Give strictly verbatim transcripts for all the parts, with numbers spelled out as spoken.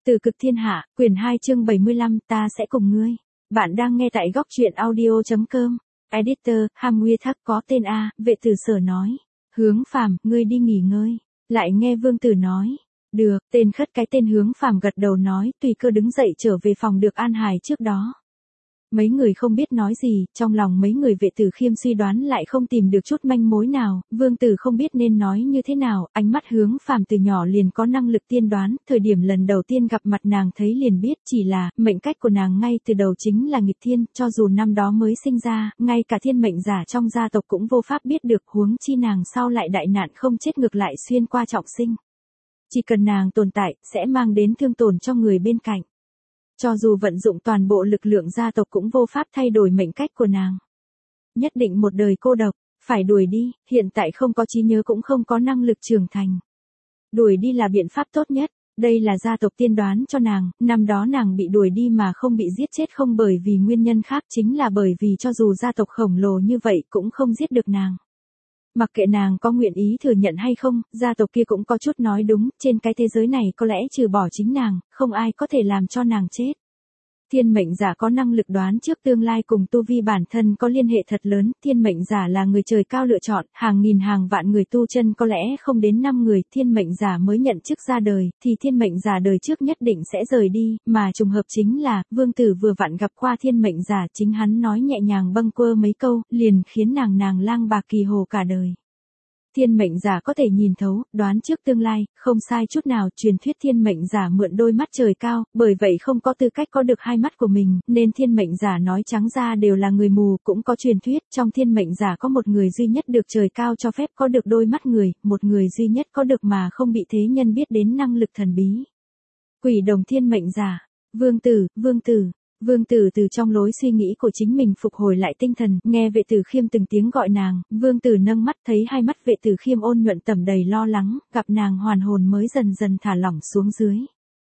Từ cực thiên hạ, quyển hai chương bảy mươi lăm, ta sẽ cùng ngươi. Bạn đang nghe tại góc truyện audio.com. Editor, Ham Nguy Thác có tên A, vệ tử sở nói. Hướng Phàm, ngươi đi nghỉ ngơi. Lại nghe Vương Tử nói. Được, tên khất cái tên Hướng Phàm gật đầu nói, tùy cơ đứng dậy trở về phòng được an hài trước đó. Mấy người không biết nói gì, trong lòng mấy người vệ tử khiêm suy đoán lại không tìm được chút manh mối nào, Vương Tử không biết nên nói như thế nào, ánh mắt Hướng Phàm từ nhỏ liền có năng lực tiên đoán, thời điểm lần đầu tiên gặp mặt nàng thấy liền biết, chỉ là, mệnh cách của nàng ngay từ đầu chính là nghịch thiên, cho dù năm đó mới sinh ra, ngay cả thiên mệnh giả trong gia tộc cũng vô pháp biết được, huống chi nàng sau lại đại nạn không chết ngược lại xuyên qua trọng sinh. Chỉ cần nàng tồn tại, sẽ mang đến thương tổn cho người bên cạnh. Cho dù vận dụng toàn bộ lực lượng gia tộc cũng vô pháp thay đổi mệnh cách của nàng. Nhất định một đời cô độc, phải đuổi đi, hiện tại không có trí nhớ cũng không có năng lực trưởng thành. Đuổi đi là biện pháp tốt nhất, đây là gia tộc tiên đoán cho nàng, năm đó nàng bị đuổi đi mà không bị giết chết không bởi vì nguyên nhân khác chính là bởi vì cho dù gia tộc khổng lồ như vậy cũng không giết được nàng. Mặc kệ nàng có nguyện ý thừa nhận hay không, gia tộc kia cũng có chút nói đúng, trên cái thế giới này có lẽ trừ bỏ chính nàng, không ai có thể làm cho nàng chết. Thiên mệnh giả có năng lực đoán trước tương lai cùng tu vi bản thân có liên hệ thật lớn, thiên mệnh giả là người trời cao lựa chọn, hàng nghìn hàng vạn người tu chân có lẽ không đến năm người, thiên mệnh giả mới nhận chức ra đời, thì thiên mệnh giả đời trước nhất định sẽ rời đi, mà trùng hợp chính là, Vương Tử vừa vặn gặp qua thiên mệnh giả, chính hắn nói nhẹ nhàng bâng quơ mấy câu, liền khiến nàng nàng lang bạc kỳ hồ cả đời. Thiên mệnh giả có thể nhìn thấu, đoán trước tương lai, không sai chút nào, truyền thuyết thiên mệnh giả mượn đôi mắt trời cao, bởi vậy không có tư cách có được hai mắt của mình, nên thiên mệnh giả nói trắng ra đều là người mù, cũng có truyền thuyết, trong thiên mệnh giả có một người duy nhất được trời cao cho phép có được đôi mắt người, một người duy nhất có được mà không bị thế nhân biết đến năng lực thần bí. Quỷ đồng thiên mệnh giả, Vương Tử, Vương Tử. Vương Tử từ trong lối suy nghĩ của chính mình phục hồi lại tinh thần, nghe vệ tử khiêm từng tiếng gọi nàng, Vương Tử nâng mắt thấy hai mắt vệ tử khiêm ôn nhuận tẩm đầy lo lắng, gặp nàng hoàn hồn mới dần dần thả lỏng xuống dưới.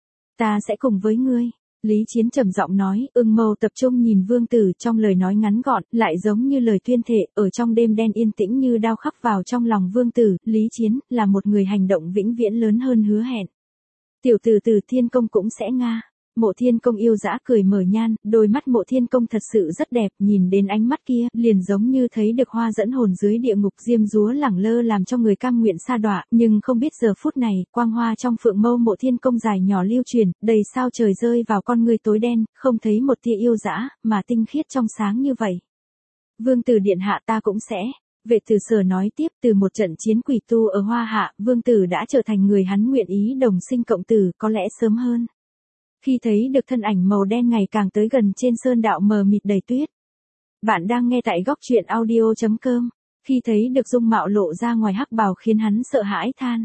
Ta sẽ cùng với ngươi. Lý Chiến trầm giọng nói, ưng mâu tập trung nhìn Vương Tử trong lời nói ngắn gọn, lại giống như lời tuyên thệ, ở trong đêm đen yên tĩnh như đao khắc vào trong lòng Vương Tử, Lý Chiến, là một người hành động vĩnh viễn lớn hơn hứa hẹn. Tiểu tử từ thiên công cũng sẽ nga. Mộ Thiên Công yêu dã cười mở nhan, đôi mắt Mộ Thiên Công thật sự rất đẹp, nhìn đến ánh mắt kia, liền giống như thấy được hoa dẫn hồn dưới địa ngục diêm dúa lẳng lơ làm cho người cam nguyện sa đọa, nhưng không biết giờ phút này, quang hoa trong phượng mâu Mộ Thiên Công dài nhỏ lưu truyền, đầy sao trời rơi vào con người tối đen, không thấy một tia yêu dã, mà tinh khiết trong sáng như vậy. Vương Tử điện hạ ta cũng sẽ. Vệ tử sở nói tiếp, từ một trận chiến quỷ tu ở Hoa Hạ, Vương Tử đã trở thành người hắn nguyện ý đồng sinh cộng tử, có lẽ sớm hơn. Khi thấy được thân ảnh màu đen ngày càng tới gần trên sơn đạo mờ mịt đầy tuyết. Bạn đang nghe tại góc truyện audio.com. Khi thấy được dung mạo lộ ra ngoài hắc bào khiến hắn sợ hãi than.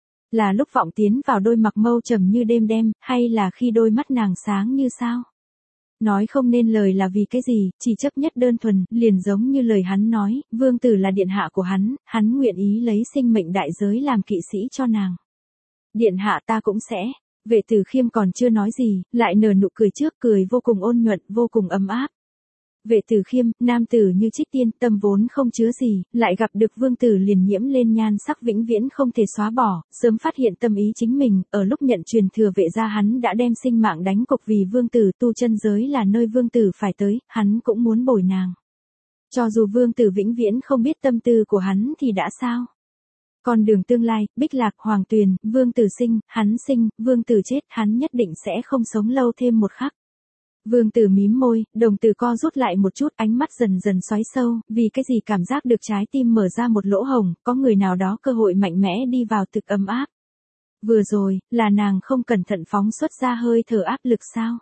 Là lúc vọng tiến vào đôi mặc mâu trầm như đêm đêm, hay là khi đôi mắt nàng sáng như sao? Nói không nên lời là vì cái gì, chỉ chấp nhất đơn thuần, liền giống như lời hắn nói, Vương Tử là điện hạ của hắn, hắn nguyện ý lấy sinh mệnh đại giới làm kỵ sĩ cho nàng. Điện hạ ta cũng sẽ. Vệ tử khiêm còn chưa nói gì, lại nở nụ cười trước, cười vô cùng ôn nhuận, vô cùng ấm áp. Vệ tử khiêm, nam tử như trích tiên, tâm vốn không chứa gì, lại gặp được Vương Tử liền nhiễm lên nhan sắc vĩnh viễn không thể xóa bỏ, sớm phát hiện tâm ý chính mình, ở lúc nhận truyền thừa vệ gia hắn đã đem sinh mạng đánh cược vì Vương Tử, tu chân giới là nơi Vương Tử phải tới, hắn cũng muốn bồi nàng. Cho dù Vương Tử vĩnh viễn không biết tâm tư của hắn thì đã sao? Con đường tương lai, Bích Lạc, Hoàng Tuyền, Vương Tử sinh, hắn sinh, Vương Tử chết, hắn nhất định sẽ không sống lâu thêm một khắc. Vương Tử mím môi, đồng tử co rút lại một chút, ánh mắt dần dần xoáy sâu, vì cái gì cảm giác được trái tim mở ra một lỗ hổng, có người nào đó cơ hội mạnh mẽ đi vào thực ấm áp. Vừa rồi, là nàng không cẩn thận phóng xuất ra hơi thở áp lực sao?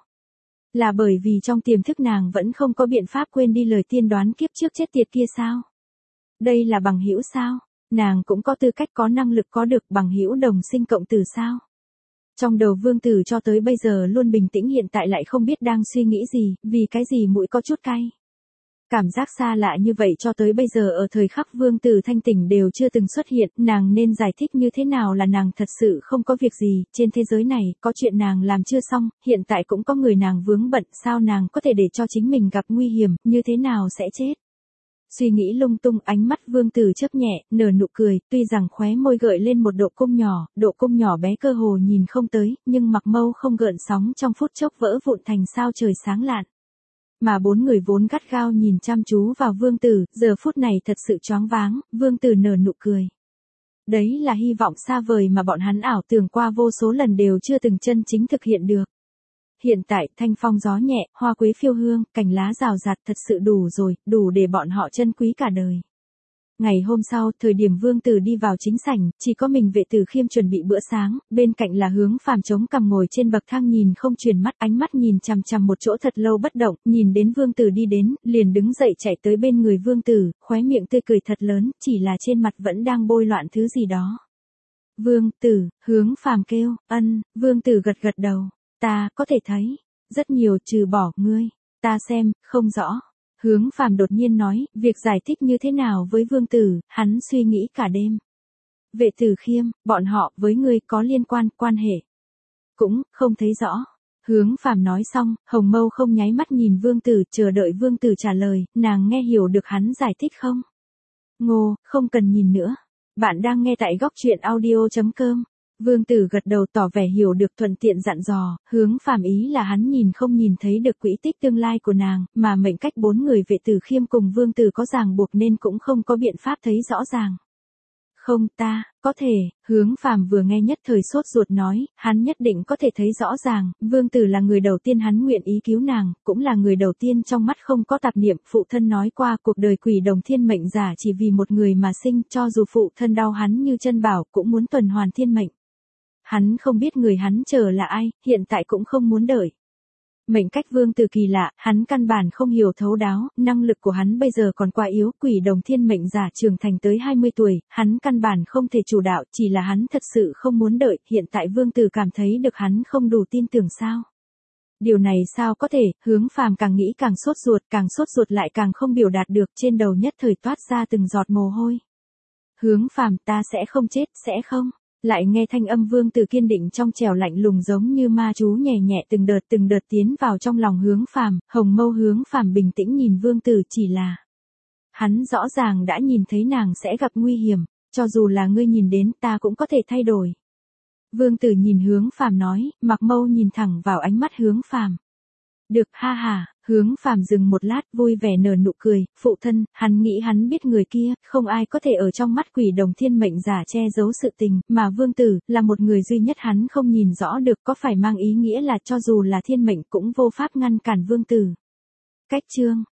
Là bởi vì trong tiềm thức nàng vẫn không có biện pháp quên đi lời tiên đoán kiếp trước chết tiệt kia sao? Đây là bằng hữu sao? Nàng cũng có tư cách có năng lực có được bằng hữu đồng sinh cộng tử sao? Trong đầu Vương Tử cho tới bây giờ luôn bình tĩnh hiện tại lại không biết đang suy nghĩ gì, vì cái gì mũi có chút cay. Cảm giác xa lạ như vậy cho tới bây giờ ở thời khắc Vương Tử thanh tỉnh đều chưa từng xuất hiện, nàng nên giải thích như thế nào là nàng thật sự không có việc gì, trên thế giới này, có chuyện nàng làm chưa xong, hiện tại cũng có người nàng vướng bận, sao nàng có thể để cho chính mình gặp nguy hiểm, như thế nào sẽ chết? Suy nghĩ lung tung, ánh mắt Vương Tử chớp nhẹ, nở nụ cười, tuy rằng khóe môi gợi lên một độ cung nhỏ, độ cung nhỏ bé cơ hồ nhìn không tới, nhưng mặc mâu không gợn sóng trong phút chốc vỡ vụn thành sao trời sáng lạn. Mà bốn người vốn gắt gao nhìn chăm chú vào Vương Tử, giờ phút này thật sự choáng váng, Vương Tử nở nụ cười. Đấy là hy vọng xa vời mà bọn hắn ảo tưởng qua vô số lần đều chưa từng chân chính thực hiện được. Hiện tại, thanh phong gió nhẹ, hoa quế phiêu hương, cành lá rào rạt thật sự đủ rồi, đủ để bọn họ trân quý cả đời. Ngày hôm sau, thời điểm Vương Tử đi vào chính sảnh, chỉ có mình Vệ Tử Khiêm chuẩn bị bữa sáng, bên cạnh là Hướng Phàm chống cằm ngồi trên bậc thang nhìn không chuyển mắt, ánh mắt nhìn chằm chằm một chỗ thật lâu bất động, nhìn đến Vương Tử đi đến, liền đứng dậy chạy tới bên người Vương Tử, khóe miệng tươi cười thật lớn, chỉ là trên mặt vẫn đang bôi loạn thứ gì đó. Vương Tử, Hướng Phàm kêu, ân, Vương Tử gật gật đầu, ta có thể thấy, rất nhiều trừ bỏ ngươi, ta xem, không rõ. Hướng Phàm đột nhiên nói, việc giải thích như thế nào với Vương Tử, hắn suy nghĩ cả đêm. Vệ Tử Khiêm, bọn họ với ngươi có liên quan, quan hệ. Cũng, không thấy rõ. Hướng Phàm nói xong, hồng mâu không nháy mắt nhìn Vương Tử, chờ đợi Vương Tử trả lời, nàng nghe hiểu được hắn giải thích không? Ngô, không cần nhìn nữa. Bạn đang nghe tại góc truyện audio chấm com. Vương Tử gật đầu tỏ vẻ hiểu được, thuận tiện dặn dò, Hướng Phàm ý là hắn nhìn không nhìn thấy được quỹ tích tương lai của nàng, mà mệnh cách bốn người Vệ Tử Khiêm cùng Vương Tử có ràng buộc nên cũng không có biện pháp thấy rõ ràng. Không, ta, có thể, Hướng Phàm vừa nghe nhất thời sốt ruột nói, hắn nhất định có thể thấy rõ ràng, Vương Tử là người đầu tiên hắn nguyện ý cứu nàng, cũng là người đầu tiên trong mắt không có tạp niệm, phụ thân nói qua cuộc đời quỷ đồng thiên mệnh giả chỉ vì một người mà sinh, cho dù phụ thân đau hắn như chân bảo, cũng muốn tuần hoàn thiên mệnh. Hắn không biết người hắn chờ là ai, hiện tại cũng không muốn đợi. Mệnh cách Vương Tử kỳ lạ, hắn căn bản không hiểu thấu đáo, năng lực của hắn bây giờ còn quá yếu, quỷ đồng thiên mệnh giả trưởng thành tới hai mươi tuổi, hắn căn bản không thể chủ đạo, chỉ là hắn thật sự không muốn đợi, hiện tại Vương Tử cảm thấy được hắn không đủ tin tưởng sao. Điều này sao có thể, Hướng Phàm càng nghĩ càng sốt ruột, càng sốt ruột lại càng không biểu đạt được, trên đầu nhất thời toát ra từng giọt mồ hôi. Hướng Phàm, ta sẽ không chết, sẽ không. Lại nghe thanh âm Vương Tử kiên định trong trẻo lạnh lùng giống như ma chú nhẹ nhẹ từng đợt từng đợt tiến vào trong lòng Hướng Phàm, hồng mâu Hướng Phàm bình tĩnh nhìn Vương Tử, chỉ là hắn rõ ràng đã nhìn thấy nàng sẽ gặp nguy hiểm, cho dù là ngươi nhìn đến ta cũng có thể thay đổi. Vương Tử nhìn Hướng Phàm nói, mặc mâu nhìn thẳng vào ánh mắt Hướng Phàm. Được, ha ha. Hướng Phàm dừng một lát, vui vẻ nở nụ cười, phụ thân, hắn nghĩ hắn biết người kia, không ai có thể ở trong mắt quỷ đồng thiên mệnh giả che giấu sự tình, mà Vương Tử, là một người duy nhất hắn không nhìn rõ được, có phải mang ý nghĩa là cho dù là thiên mệnh cũng vô pháp ngăn cản Vương Tử. Cách chương.